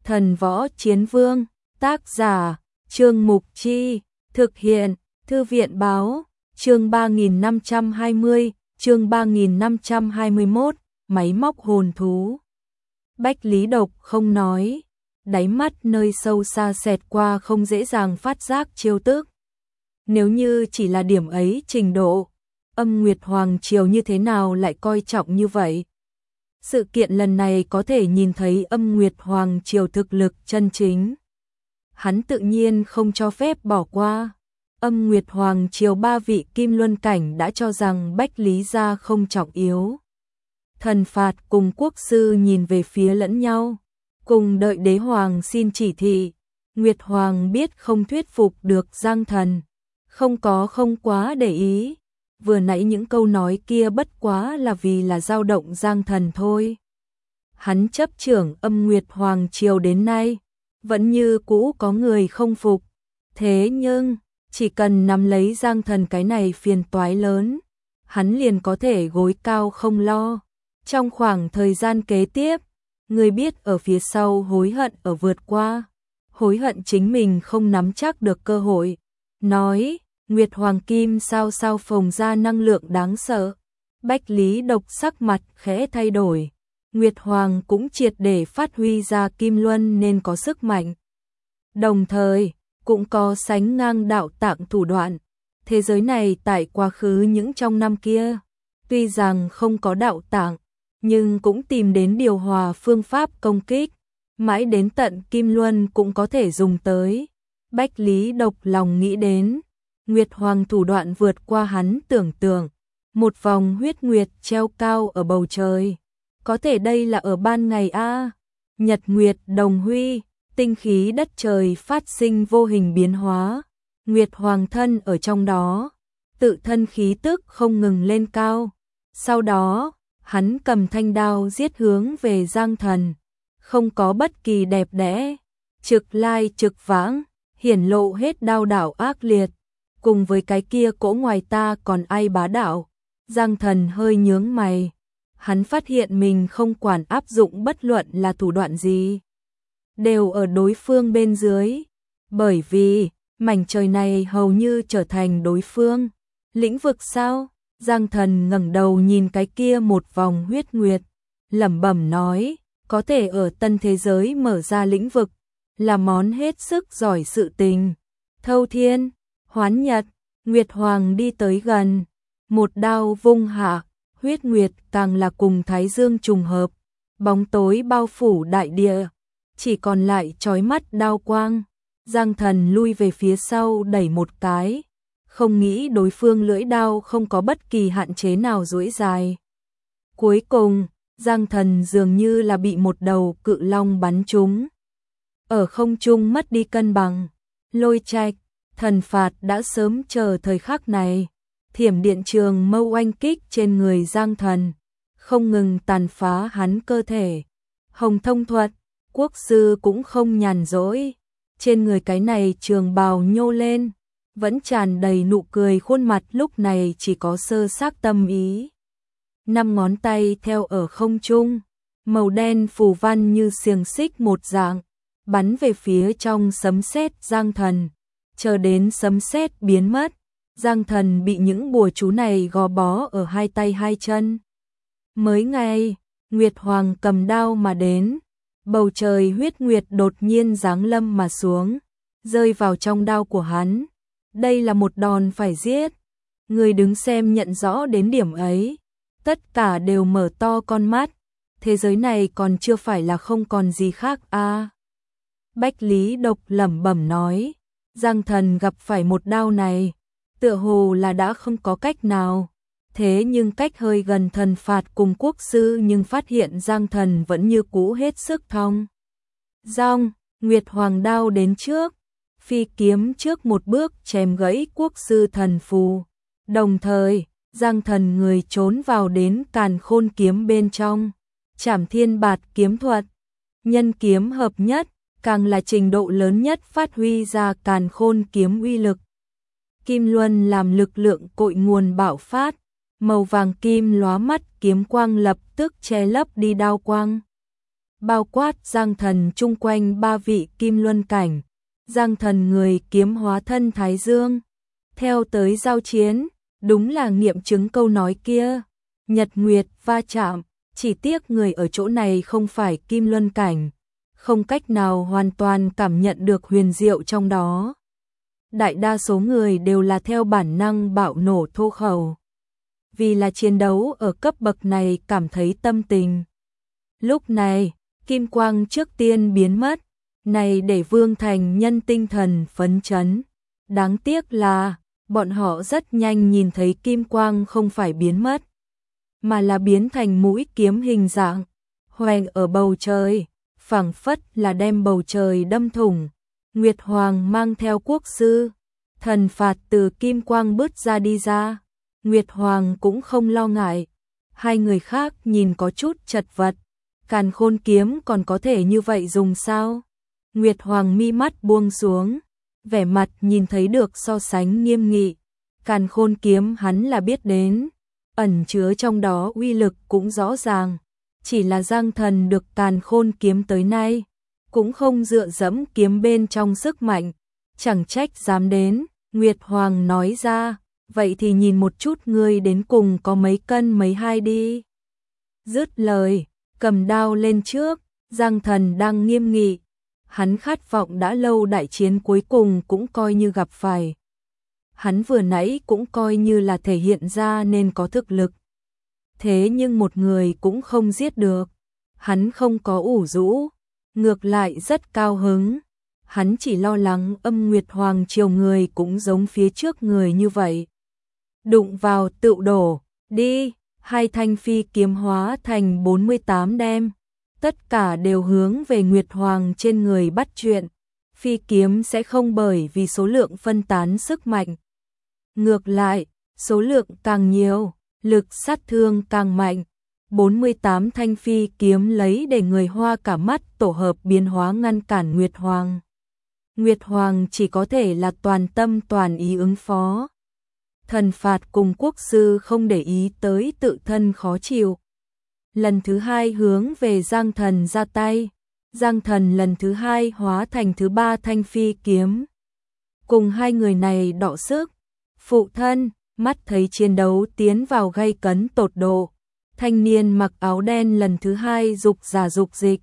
Thần Võ Chiến Vương, tác giả, Trương Mục Chi, thực hiện, Thư viện báo, chương 3520, chương 3521, máy móc hồn thú. Bách Lý Độc không nói, đáy mắt nơi sâu xa xẹt qua không dễ dàng phát giác chiêu tức. Nếu như chỉ là điểm ấy trình độ, Âm Nguyệt Hoàng Triều như thế nào lại coi trọng như vậy? Sự kiện lần này có thể nhìn thấy Âm Nguyệt Hoàng Triều thực lực chân chính. Hắn tự nhiên không cho phép bỏ qua. Âm Nguyệt Hoàng Triều 3 vị Kim Luân Cảnh đã cho rằng Bách Lý gia không trọng yếu. Thần Phạt cùng quốc sư nhìn về phía lẫn nhau, cùng đợi đế hoàng xin chỉ thị. Nguyệt Hoàng biết không thuyết phục được Giang Thần, không quá để ý. Vừa nãy những câu nói kia bất quá là vì là dao động Giang Thần thôi. Hắn chấp trưởng Âm Nguyệt Hoàng Triều đến nay, vẫn như cũ có người không phục. Thế nhưng, chỉ cần nắm lấy Giang Thần cái này phiền toái lớn, hắn liền có thể gối cao không lo. Trong khoảng thời gian kế tiếp, người biết ở phía sau hối hận ở vượt qua, hối hận chính mình không nắm chắc được cơ hội. Nói, Nguyệt Hoàng Kim sao phồng ra năng lượng đáng sợ. Bách Lý Độc sắc mặt khẽ thay đổi. Nguyệt Hoàng cũng triệt để phát huy ra Kim Luân nên có sức mạnh. Đồng thời, cũng có sánh ngang đạo tạng thủ đoạn. Thế giới này tại quá khứ những trong năm kia, tuy rằng không có đạo tạng, nhưng cũng tìm đến điều hòa phương pháp công kích. Mãi đến tận Kim Luân cũng có thể dùng tới. Bách Lý Độc lòng nghĩ đến, Nguyệt Hoàng thủ đoạn vượt qua hắn tưởng tượng. Một vòng huyết nguyệt treo cao ở bầu trời. Có thể đây là ở ban ngày a. Nhật nguyệt đồng huy, tinh khí đất trời phát sinh vô hình biến hóa. Nguyệt Hoàng thân ở trong đó, tự thân khí tức không ngừng lên cao. Sau đó, hắn cầm thanh đao giết hướng về Giang Thần, không có bất kỳ đẹp đẽ, trực lai trực vãng, hiển lộ hết đao đảo ác liệt. Cùng với cái kia cỗ ngoài ta còn ai bá đạo. Giang Thần hơi nhướng mày. Hắn phát hiện mình không quản áp dụng bất luận là thủ đoạn gì, đều ở đối phương bên dưới. Bởi vì, mảnh trời này hầu như trở thành đối phương. Lĩnh vực sao? Giang Thần ngẩng đầu nhìn cái kia một vòng huyết nguyệt, lẩm bẩm nói, có thể ở tân thế giới mở ra lĩnh vực, là món hết sức giỏi sự tình. Thâu thiên, hoán nhật, Nguyệt Hoàng đi tới gần, một đao vung hạ, huyết nguyệt càng là cùng Thái Dương trùng hợp, bóng tối bao phủ đại địa, chỉ còn lại chói mắt đao quang. Giang Thần lui về phía sau đẩy một cái, không nghĩ đối phương lưỡi đao không có bất kỳ hạn chế nào duỗi dài. Cuối cùng, Giang Thần dường như là bị một đầu cự long bắn trúng. Ở không trung mất đi cân bằng, Lôi Trạch, Thần Phạt đã sớm chờ thời khắc này. Thiểm điện trường mâu oanh kích trên người Giang Thần, không ngừng tàn phá hắn cơ thể. Hồng Thông Thuật, quốc sư cũng không nhàn rỗi. Trên người cái này trường bào nhô lên, vẫn tràn đầy nụ cười, khuôn mặt lúc này chỉ có sơ xác tâm ý. 5 ngón tay theo ở không trung, màu đen phù văn như xiềng xích một dạng, bắn về phía trong sấm sét Giang Thần. Chờ đến sấm sét biến mất, Giang Thần bị những bùa chú này gò bó ở hai tay hai chân. Mới ngay, Nguyệt Hoàng cầm đao mà đến, bầu trời huyết nguyệt đột nhiên giáng lâm mà xuống, rơi vào trong đao của hắn. Đây là một đòn phải giết. Người đứng xem nhận rõ đến điểm ấy, tất cả đều mở to con mắt. Thế giới này còn chưa phải là không còn gì khác a. Bách Lý Độc lẩm bẩm nói, Giang Thần gặp phải một đao này, tựa hồ là đã không có cách nào. Thế nhưng cách hơi gần Thần Phạt cùng quốc sư nhưng phát hiện Giang Thần vẫn như cũ hết sức thong dong. Nguyệt Hoàng đao đến trước, phi kiếm trước một bước chém gãy quốc sư thần phù. Đồng thời, Giang Thần người trốn vào đến Càn Khôn kiếm bên trong. Trảm Thiên Bạt kiếm thuật, nhân kiếm hợp nhất, càng là trình độ lớn nhất phát huy ra Càn Khôn kiếm uy lực. Kim Luân làm lực lượng cội nguồn bạo phát, màu vàng kim lóa mắt kiếm quang lập tức che lấp đi đao quang. bao quát Giang Thần chung quanh 3 vị kim luân cảnh. Giang Thần người kiếm hóa thân Thái Dương, theo tới giao chiến, đúng là nghiệm chứng câu nói kia, nhật nguyệt va chạm, chỉ tiếc người ở chỗ này không phải kim luân cảnh, không cách nào hoàn toàn cảm nhận được huyền diệu trong đó. Đại đa số người đều là theo bản năng bạo nổ thô khẩu, vì là chiến đấu ở cấp bậc này cảm thấy tâm tình. Lúc này, kim quang trước tiên biến mất, này để Vương Thành Nhân tinh thần phấn chấn. Đáng tiếc là, bọn họ rất nhanh nhìn thấy kim quang không phải biến mất, mà là biến thành mũi kiếm hình dạng, hoành ở bầu trời, phảng phất là đem bầu trời đâm thủng. Nguyệt Hoàng mang theo quốc sư, thần phạt từ kim quang bứt ra đi ra. Nguyệt Hoàng cũng không lo ngại, hai người khác nhìn có chút chật vật, Càn Khôn kiếm còn có thể như vậy dùng sao? Nguyệt Hoàng mi mắt buông xuống, vẻ mặt nhìn thấy được so sánh nghiêm nghị. Càn Khôn kiếm hắn là biết đến, ẩn chứa trong đó uy lực cũng rõ ràng, chỉ là Giang Thần được Càn Khôn kiếm tới nay, cũng không dựa dẫm kiếm bên trong sức mạnh, chẳng trách dám đến. Nguyệt Hoàng nói ra, vậy thì nhìn một chút ngươi đến cùng có mấy cân mấy hai đi. Dứt lời, cầm đao lên trước, Giang Thần đang nghiêm nghị, hắn khát vọng đã lâu đại chiến cuối cùng cũng coi như gặp phải. Hắn vừa nãy cũng coi như là thể hiện ra nên có thực lực. Thế nhưng một người cũng không giết được, hắn không có ủ rũ, ngược lại rất cao hứng. Hắn chỉ lo lắng Âm Nguyệt Hoàng triều người cũng giống phía trước người như vậy. Đụng vào tự đổ, đi, hai thanh phi kiếm hóa thành 48 đem. Tất cả đều hướng về Nguyệt Hoàng trên người bắt chuyện. Phi kiếm sẽ không bởi vì số lượng phân tán sức mạnh. Ngược lại, số lượng càng nhiều, lực sát thương càng mạnh. 48 thanh phi kiếm lấy để người Hoa cả mắt tổ hợp biến hóa ngăn cản Nguyệt Hoàng. Nguyệt Hoàng chỉ có thể là toàn tâm toàn ý ứng phó. Thần phạt cùng quốc sư không để ý tới tự thân khó chịu. Lần thứ hai hướng về Giang Thần ra tay. Giang Thần lần thứ hai hóa thành thứ ba thanh phi kiếm. Cùng hai người này đọ sức. Phụ thân, mắt thấy chiến đấu tiến vào gay cấn tột độ. Thanh niên mặc áo đen lần thứ hai dục giả dục dịch.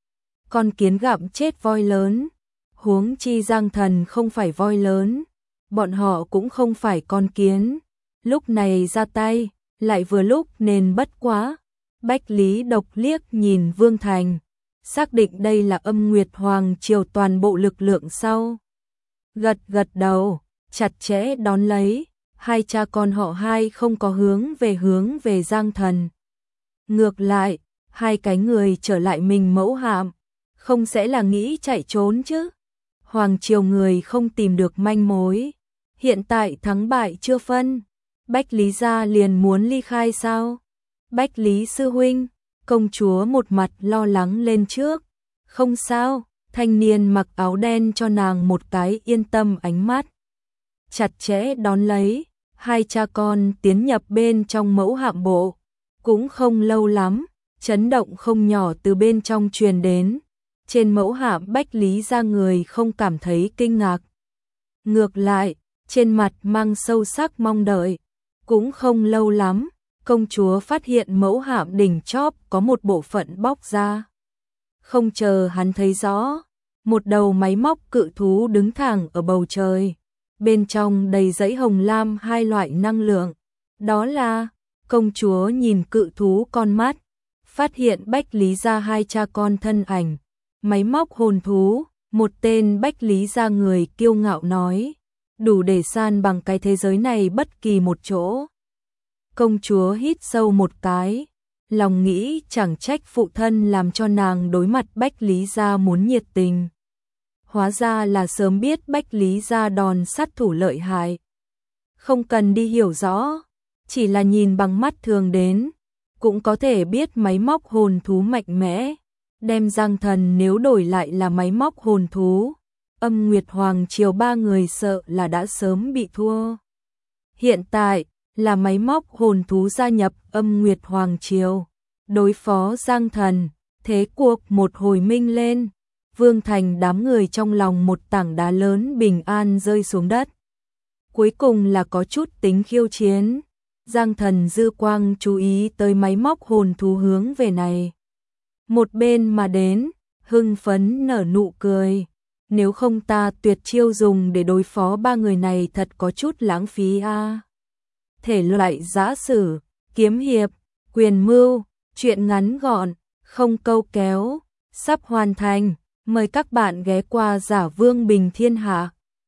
Con kiến gặm chết voi lớn. Huống chi Giang Thần không phải voi lớn, bọn họ cũng không phải con kiến. Lúc này ra tay, lại vừa lúc nên bất quá. Bách Lý Độc liếc nhìn Vương Thành, xác định đây là Âm Nguyệt Hoàng triều toàn bộ lực lượng sau. Gật gật đầu, chặt chẽ đón lấy, hai cha con họ hai không có hướng về Giang Thần. Ngược lại, hai cái người trở lại mình mẫu hạm, không sẽ là nghĩ chạy trốn chứ. Hoàng triều người không tìm được manh mối, hiện tại thắng bại chưa phân, Bách Lý gia liền muốn ly khai sao? Bách Lý sư huynh, công chúa một mặt lo lắng lên trước. Không sao, thanh niên mặc áo đen cho nàng một cái yên tâm ánh mắt. Chặt chẽ đón lấy, hai cha con tiến nhập bên trong mẫu hạm bộ. Cũng không lâu lắm, chấn động không nhỏ từ bên trong truyền đến. Trên mẫu hạm Bách Lý gia người không cảm thấy kinh ngạc. Ngược lại, trên mặt mang sâu sắc mong đợi. Cũng không lâu lắm, công chúa phát hiện mẫu hạm đỉnh chóp có một bộ phận bóc ra. Không chờ hắn thấy rõ, một đầu máy móc cự thú đứng thẳng ở bầu trời. Bên trong đầy dãy hồng lam hai loại năng lượng. Đó là, công chúa nhìn cự thú con mắt, phát hiện Bách Lý gia hai cha con thân ảnh. Máy móc hồn thú, một tên Bách Lý gia người kiêu ngạo nói, đủ để san bằng cái thế giới này bất kỳ một chỗ. Công chúa hít sâu một cái, lòng nghĩ chẳng trách phụ thân làm cho nàng đối mặt Bách Lý gia muốn nhiệt tình. Hóa ra là sớm biết Bách Lý gia đòn sát thủ lợi hại. Không cần đi hiểu rõ, chỉ là nhìn bằng mắt thường đến, cũng có thể biết máy móc hồn thú mạnh mẽ. Đem Giang Thần nếu đổi lại là máy móc hồn thú, Âm Nguyệt Hoàng triều ba người sợ là đã sớm bị thua. Hiện tại, là máy móc hồn thú gia nhập Âm Nguyệt Hoàng triều, đối phó Giang Thần, Thế cuộc một hồi minh lên, Vương Thành đám người trong lòng một tảng đá lớn bình an rơi xuống đất. Cuối cùng là có chút tính khiêu chiến. Giang Thần dư quang chú ý tới máy móc hồn thú hướng về này. Một bên mà đến, hưng phấn nở nụ cười. Nếu không ta tuyệt chiêu dùng để đối phó ba người này thật có chút lãng phí a. Thể loại giã sử, kiếm hiệp, quyền mưu, truyện ngắn gọn, không câu kéo, sắp hoàn thành. Mời các bạn ghé qua Giả Vương Bình Thiên Hạ.